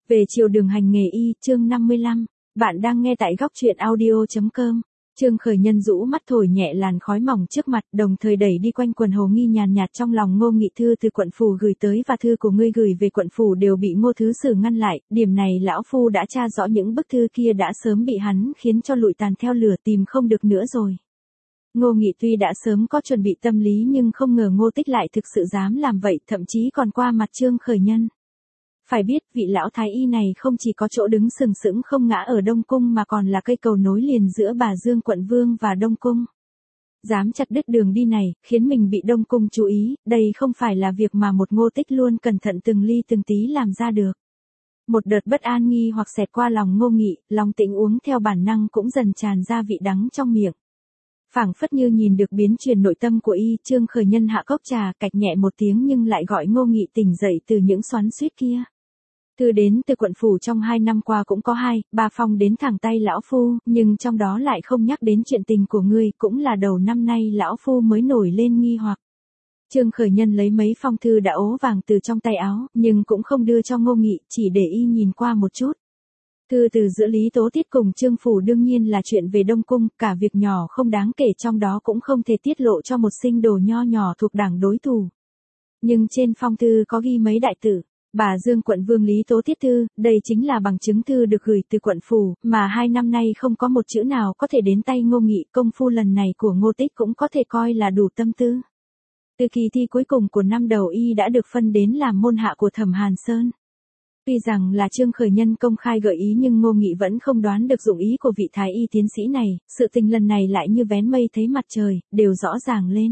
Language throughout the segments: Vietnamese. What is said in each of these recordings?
Về chiều đường hành nghề y, chương 55. Bạn đang nghe tại góc truyện audio.com. Trương Khởi Nhân rũ mắt thổi nhẹ làn khói mỏng trước mặt, đồng thời đẩy đi quanh quần hồ nghi nhàn nhạt trong lòng Ngô Nghị. Thư từ quận phủ gửi tới và thư của ngươi gửi về quận phủ đều bị Ngô Thứ Sử ngăn lại, điểm này lão phu đã tra rõ, những bức thư kia đã sớm bị hắn khiến cho lụi tàn theo lửa, tìm không được nữa rồi. Ngô Nghị tuy đã sớm có chuẩn bị tâm lý nhưng không ngờ Ngô Tích lại thực sự dám làm vậy, thậm chí còn qua mặt Trương Khởi Nhân. Phải biết, vị lão thái y này không chỉ có chỗ đứng sừng sững không ngã ở Đông Cung mà còn là cây cầu nối liền giữa Bà Dương quận Vương và Đông Cung. Dám chặt đứt đường đi này, khiến mình bị Đông Cung chú ý, đây không phải là việc mà một Ngô Tích luôn cẩn thận từng ly từng tí làm ra được. Một đợt bất an nghi hoặc xẹt qua lòng Ngô Nghị, lòng tĩnh uống theo bản năng cũng dần tràn ra vị đắng trong miệng. Phảng phất như nhìn được biến chuyển nội tâm của y, Trương Khởi Nhân hạ cốc trà, cạch nhẹ một tiếng nhưng lại gọi Ngô Nghị tỉnh dậy từ những xoắn xuýt kia. Thư đến từ quận phủ trong 2 năm qua cũng có 2-3 phong đến thẳng tay lão phu, nhưng trong đó lại không nhắc đến chuyện tình của ngươi, cũng là đầu năm nay lão phu mới nổi lên nghi hoặc. Trương Khởi Nhân lấy mấy phong thư đã ố vàng từ trong tay áo, nhưng cũng không đưa cho Ngô Nghị, chỉ để y nhìn qua một chút. Thư từ giữa Lý Tố Tiết cùng Trương phủ đương nhiên là chuyện về Đông Cung, cả việc nhỏ không đáng kể trong đó cũng không thể tiết lộ cho một sinh đồ nho nhỏ thuộc đảng đối thủ. Nhưng trên phong thư có ghi mấy đại tử. Bà Dương quận Vương Lý Tố Tiết thư, đây chính là bằng chứng thư được gửi từ quận phủ, mà 2 năm nay không có một chữ nào có thể đến tay Ngô Nghị. Công phu lần này của Ngô Tích cũng có thể coi là đủ tâm tư. Từ kỳ thi cuối cùng của năm đầu y đã được phân đến làm môn hạ của Thẩm Hàn Sơn. Tuy rằng là Trương Khởi Nhân công khai gợi ý nhưng Ngô Nghị vẫn không đoán được dụng ý của vị thái y tiến sĩ này, sự tình lần này lại như vén mây thấy mặt trời, đều rõ ràng lên.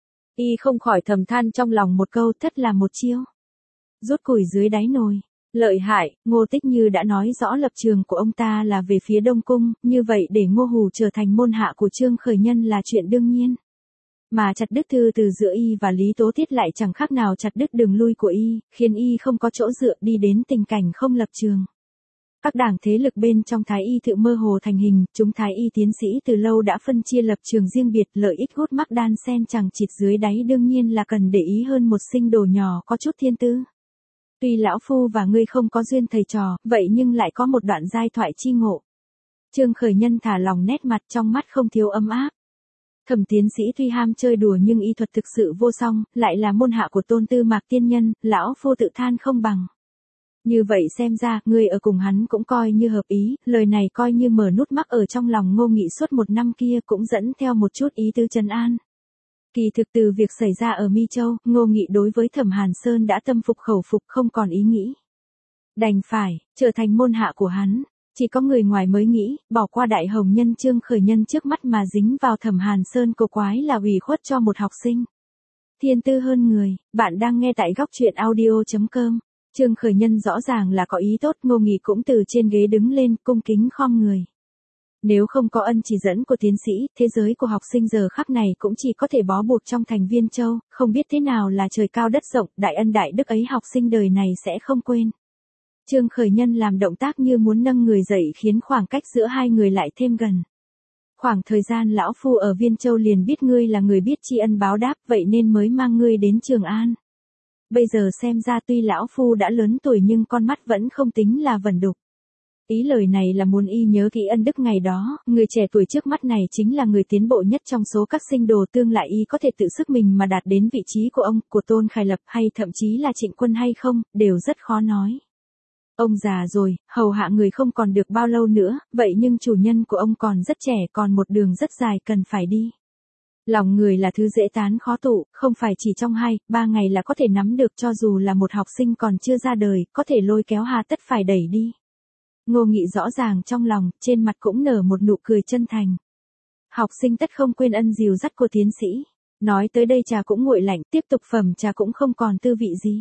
Y không khỏi thầm than trong lòng một câu, thất là một chiêu rút củi dưới đáy nồi. Lợi hại, Ngô Tích như đã nói rõ lập trường của ông ta là về phía Đông Cung, như vậy để Ngô Hù trở thành môn hạ của Trương Khởi Nhân là chuyện đương nhiên. Mà chặt đứt thư từ giữa y và Lý Tố Tiết lại chẳng khác nào chặt đứt đường lui của y, khiến y không có chỗ dựa, đi đến tình cảnh không lập trường. Các đảng thế lực bên trong Thái y tự mơ hồ thành hình, chúng Thái y tiến sĩ từ lâu đã phân chia lập trường riêng biệt, lợi ích hút mắc đan xen chẳng chịt dưới đáy, đương nhiên là cần để ý hơn một sinh đồ nhỏ có chút thiên tư. Tuy lão phu và ngươi không có duyên thầy trò, vậy nhưng lại có một đoạn giai thoại chi ngộ. Trương Khởi Nhân thả lòng nét mặt, trong mắt không thiếu ấm áp. Thẩm tiến sĩ tuy ham chơi đùa nhưng y thuật thực sự vô song, lại là môn hạ của Tôn Tư Mạc tiên nhân, lão phu tự than không bằng. Như vậy xem ra, ngươi ở cùng hắn cũng coi như hợp ý, lời này coi như mở nút mắc ở trong lòng Ngô Nghị suốt 1 năm kia, cũng dẫn theo một chút ý tứ trấn an. Kỳ thực từ việc xảy ra ở Mi Châu, Ngô Nghị đối với Thẩm Hàn Sơn đã tâm phục khẩu phục, không còn ý nghĩ. Đành phải, trở thành môn hạ của hắn. Chỉ có người ngoài mới nghĩ, bỏ qua đại hồng nhân Trương Khởi Nhân trước mắt mà dính vào Thẩm Hàn Sơn cổ quái là ủy khuất cho một học sinh. Thiên tư hơn người, bạn đang nghe tại góc truyện audio.com. Trương Khởi Nhân rõ ràng là có ý tốt, Ngô Nghị cũng từ trên ghế đứng lên, cung kính khom người. Nếu không có ân chỉ dẫn của tiến sĩ, thế giới của học sinh giờ khắc này cũng chỉ có thể bó buộc trong thành Viên Châu, không biết thế nào là trời cao đất rộng, đại ân đại đức ấy học sinh đời này sẽ không quên. Trương Khởi Nhân làm động tác như muốn nâng người dậy khiến khoảng cách giữa hai người lại thêm gần. Khoảng thời gian lão phu ở Viên Châu liền biết ngươi là người biết tri ân báo đáp, vậy nên mới mang ngươi đến Trường An. Bây giờ xem ra tuy lão phu đã lớn tuổi nhưng con mắt vẫn không tính là vẩn đục. Ý lời này là muốn y nhớ kỹ ân đức ngày đó, người trẻ tuổi trước mắt này chính là người tiến bộ nhất trong số các sinh đồ, tương lại y có thể tự sức mình mà đạt đến vị trí của ông, của Tôn Khải Lập hay thậm chí là Trịnh Quân hay không, đều rất khó nói. Ông già rồi, hầu hạ người không còn được bao lâu nữa, vậy nhưng chủ nhân của ông còn rất trẻ, còn một đường rất dài cần phải đi. Lòng người là thứ dễ tán khó tụ, không phải chỉ trong 2-3 ngày là có thể nắm được, cho dù là một học sinh còn chưa ra đời, có thể lôi kéo hà tất phải đẩy đi. Ngô Nghị rõ ràng trong lòng, trên mặt cũng nở một nụ cười chân thành. Học sinh tất không quên ân dìu dắt của tiến sĩ. Nói tới đây trà cũng nguội lạnh, tiếp tục phẩm trà cũng không còn tư vị gì.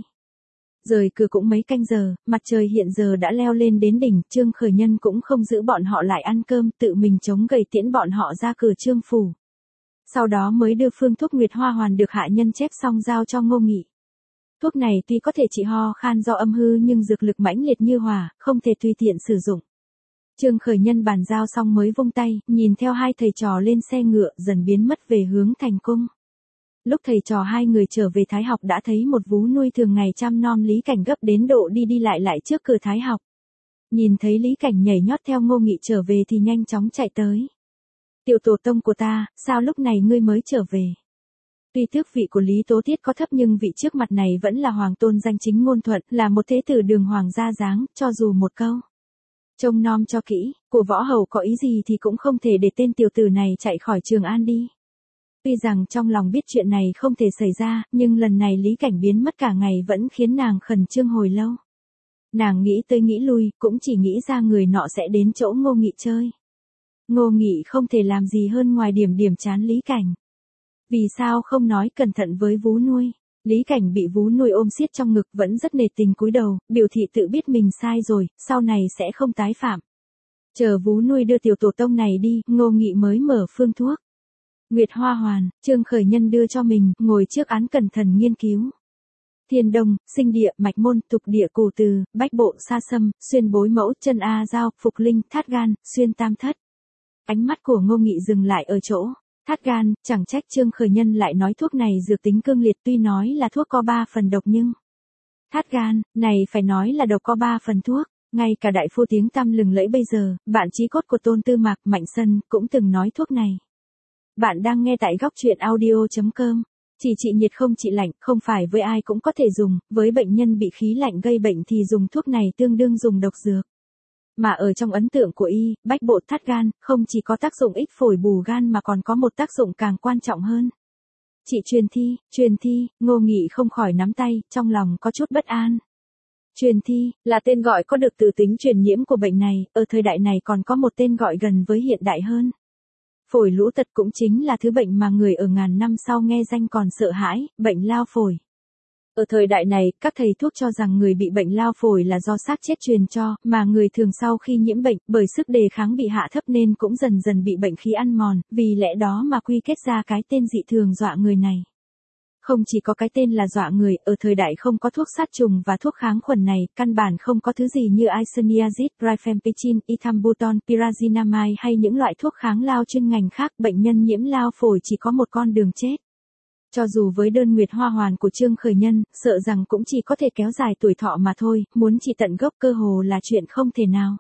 Rời cửa cũng mấy canh giờ, mặt trời hiện giờ đã leo lên đến đỉnh, Trương Khởi Nhân cũng không giữ bọn họ lại ăn cơm, tự mình chống gậy tiễn bọn họ ra cửa Trương phủ. Sau đó mới đưa phương thuốc Nguyệt Hoa Hoàn được hạ nhân chép xong giao cho Ngô Nghị. Thuốc này tuy có thể trị ho khan do âm hư nhưng dược lực mãnh liệt như hỏa, không thể tùy tiện sử dụng. Trương Khởi Nhân bàn giao xong mới vung tay, nhìn theo hai thầy trò lên xe ngựa, dần biến mất về hướng thành cung. Lúc thầy trò hai người trở về Thái học đã thấy một vú nuôi thường ngày chăm nom Lý Cảnh gấp đến độ đi đi lại lại trước cửa Thái học. Nhìn thấy Lý Cảnh nhảy nhót theo Ngô Nghị trở về thì nhanh chóng chạy tới. Tiểu tổ tông của ta, sao lúc này ngươi mới trở về? Tuy tước vị của Lý Tố Tiết có thấp nhưng vị trước mặt này vẫn là hoàng tôn danh chính ngôn thuận, là một thế tử đường hoàng gia dáng, cho dù một câu trông nom cho kỹ, của võ hầu có ý gì thì cũng không thể để tên tiểu tử này chạy khỏi Trường An đi. Tuy rằng trong lòng biết chuyện này không thể xảy ra, nhưng lần này Lý Cảnh biến mất cả ngày vẫn khiến nàng khẩn trương hồi lâu. Nàng nghĩ tới nghĩ lui, cũng chỉ nghĩ ra người nọ sẽ đến chỗ Ngô Nghị chơi. Ngô Nghị không thể làm gì hơn ngoài điểm chán Lý Cảnh. Vì sao không nói cẩn thận với vú nuôi? Lý Cảnh bị vú nuôi ôm siết trong ngực vẫn rất nề tình cúi đầu, biểu thị tự biết mình sai rồi, sau này sẽ không tái phạm. Chờ vú nuôi đưa tiểu tổ tông này đi, Ngô Nghị mới mở phương thuốc. Nguyệt Hoa Hoàn, Trương Khởi Nhân đưa cho mình, ngồi trước án cẩn thận nghiên cứu. Thiên Đông, Sinh Địa, Mạch Môn, Tục Địa, Cổ Từ, Bách Bộ, Sa Sâm, Xuyên Bối Mẫu, Chân A Giao, Phục Linh, Thát Gan, Xuyên Tam Thất. Ánh mắt của Ngô Nghị dừng lại ở chỗ Thát Gan, chẳng trách Trương Khởi Nhân lại nói thuốc này dược tính cương liệt, tuy nói là thuốc có 3 phần độc nhưng Thát Gan, này phải nói là độc có 3 phần thuốc. Ngay cả đại phu tiếng tăm lừng lẫy bây giờ, bạn chí cốt của Tôn Tư Mạc, Mạnh Sân cũng từng nói thuốc này. Bạn đang nghe tại góc truyện audio.com. Chỉ trị nhiệt không trị lạnh, không phải với ai cũng có thể dùng, với bệnh nhân bị khí lạnh gây bệnh thì dùng thuốc này tương đương dùng độc dược. Mà ở trong ấn tượng của y, Bách Bộ Thát Gan không chỉ có tác dụng ích phổi bù gan mà còn có một tác dụng càng quan trọng hơn. Chị truyền thi, Ngô Nghị không khỏi nắm tay, trong lòng có chút bất an. Truyền thi là tên gọi có được từ tính truyền nhiễm của bệnh này, ở thời đại này còn có một tên gọi gần với hiện đại hơn. Phổi lũ tật cũng chính là thứ bệnh mà người ở ngàn năm sau nghe danh còn sợ hãi, bệnh lao phổi. Ở thời đại này, các thầy thuốc cho rằng người bị bệnh lao phổi là do xác chết truyền cho, mà người thường sau khi nhiễm bệnh, bởi sức đề kháng bị hạ thấp nên cũng dần dần bị bệnh khí ăn mòn, vì lẽ đó mà quy kết ra cái tên dị thường dọa người này. Không chỉ có cái tên là dọa người, ở thời đại không có thuốc sát trùng và thuốc kháng khuẩn này, căn bản không có thứ gì như isoniazid, rifampicin, ethambutol, pyrazinamide hay những loại thuốc kháng lao chuyên ngành khác, bệnh nhân nhiễm lao phổi chỉ có một con đường chết. Cho dù với đơn Nguyệt Hoa Hoàn của Trương Khởi Nhân, sợ rằng cũng chỉ có thể kéo dài tuổi thọ mà thôi, muốn trị tận gốc cơ hồ là chuyện không thể nào.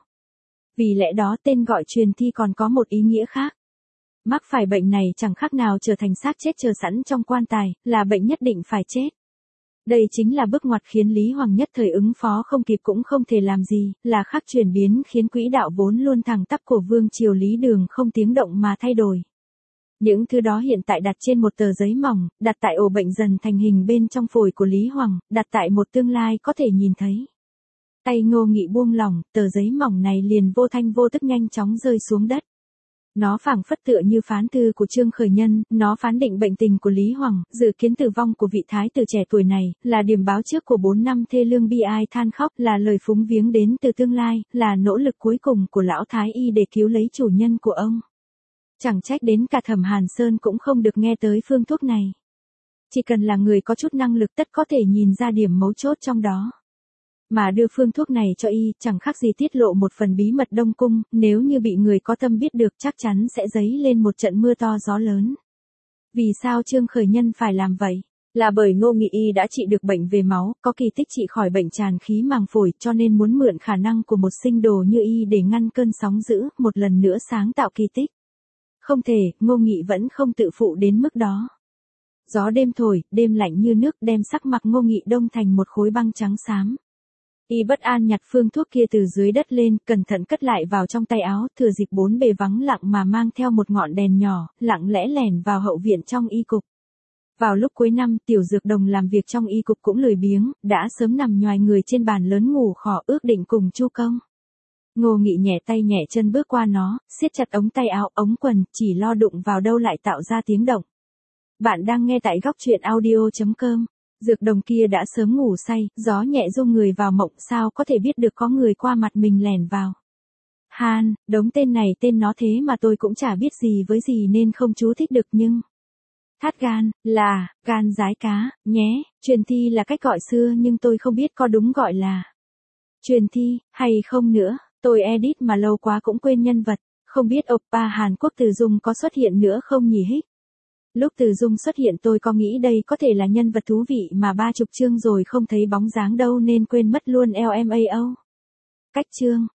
Vì lẽ đó tên gọi truyền thi còn có một ý nghĩa khác. Mắc phải bệnh này chẳng khác nào trở thành xác chết chờ sẵn trong quan tài, là bệnh nhất định phải chết. Đây chính là bước ngoặt khiến Lý Hoàng nhất thời ứng phó không kịp cũng không thể làm gì, là khắc chuyển biến khiến quỹ đạo vốn luôn thẳng tắp của vương triều Lý Đường không tiếng động mà thay đổi. Những thứ đó hiện tại đặt trên một tờ giấy mỏng, đặt tại ổ bệnh dần thành hình bên trong phổi của Lý Hoàng, đặt tại một tương lai có thể nhìn thấy. Tay Ngô Nghị buông lỏng, tờ giấy mỏng này liền vô thanh vô tức nhanh chóng rơi xuống đất. Nó phảng phất tựa như phán thư của Trương Khởi Nhân, nó phán định bệnh tình của Lý Hoàng, dự kiến tử vong của vị thái tử trẻ tuổi này, là điểm báo trước của 4 năm thê lương bi ai than khóc, là lời phúng viếng đến từ tương lai, là nỗ lực cuối cùng của lão thái y để cứu lấy chủ nhân của ông. Chẳng trách đến cả Thẩm Hàn Sơn cũng không được nghe tới phương thuốc này. Chỉ cần là người có chút năng lực tất có thể nhìn ra điểm mấu chốt trong đó. Mà đưa phương thuốc này cho y, chẳng khác gì tiết lộ một phần bí mật Đông Cung, nếu như bị người có tâm biết được chắc chắn sẽ dấy lên một trận mưa to gió lớn. Vì sao Trương Khởi Nhân phải làm vậy? Là bởi Ngô Nghị y đã trị được bệnh về máu, có kỳ tích trị khỏi bệnh tràn khí màng phổi, cho nên muốn mượn khả năng của một sinh đồ như y để ngăn cơn sóng dữ, một lần nữa sáng tạo kỳ tích. Không thể, Ngô Nghị vẫn không tự phụ đến mức đó. Gió đêm thổi, đêm lạnh như nước đem sắc mặt Ngô Nghị đông thành một khối băng trắng xám. Y bất an nhặt phương thuốc kia từ dưới đất lên, cẩn thận cất lại vào trong tay áo, thừa dịp bốn bề vắng lặng mà mang theo một ngọn đèn nhỏ, lặng lẽ lẻn vào hậu viện trong y cục. Vào lúc cuối năm, tiểu dược đồng làm việc trong y cục cũng lười biếng, đã sớm nằm nhoài người trên bàn lớn ngủ khò ước định cùng Chu Công. Ngô Nghị nhẹ tay nhẹ chân bước qua nó, siết chặt ống tay áo, ống quần, chỉ lo đụng vào đâu lại tạo ra tiếng động. Bạn đang nghe tại góc truyện audio.com. Dược đồng kia đã sớm ngủ say, gió nhẹ rung người vào mộng, sao có thể biết được có người qua mặt mình lẻn vào. Han, đống tên này tên nó thế mà tôi cũng chả biết gì với gì nên không chú thích được nhưng... Thát gan, là, gan rái cá, nhé, truyền thi là cách gọi xưa nhưng tôi không biết có đúng gọi là truyền thi, hay không nữa, tôi edit mà lâu quá cũng quên nhân vật, không biết oppa Hàn Quốc Từ Dung có xuất hiện nữa không nhỉ hích. Lúc Từ Dung xuất hiện tôi có nghĩ đây có thể là nhân vật thú vị mà 30 chương rồi không thấy bóng dáng đâu nên quên mất luôn LMAO. Cách chương,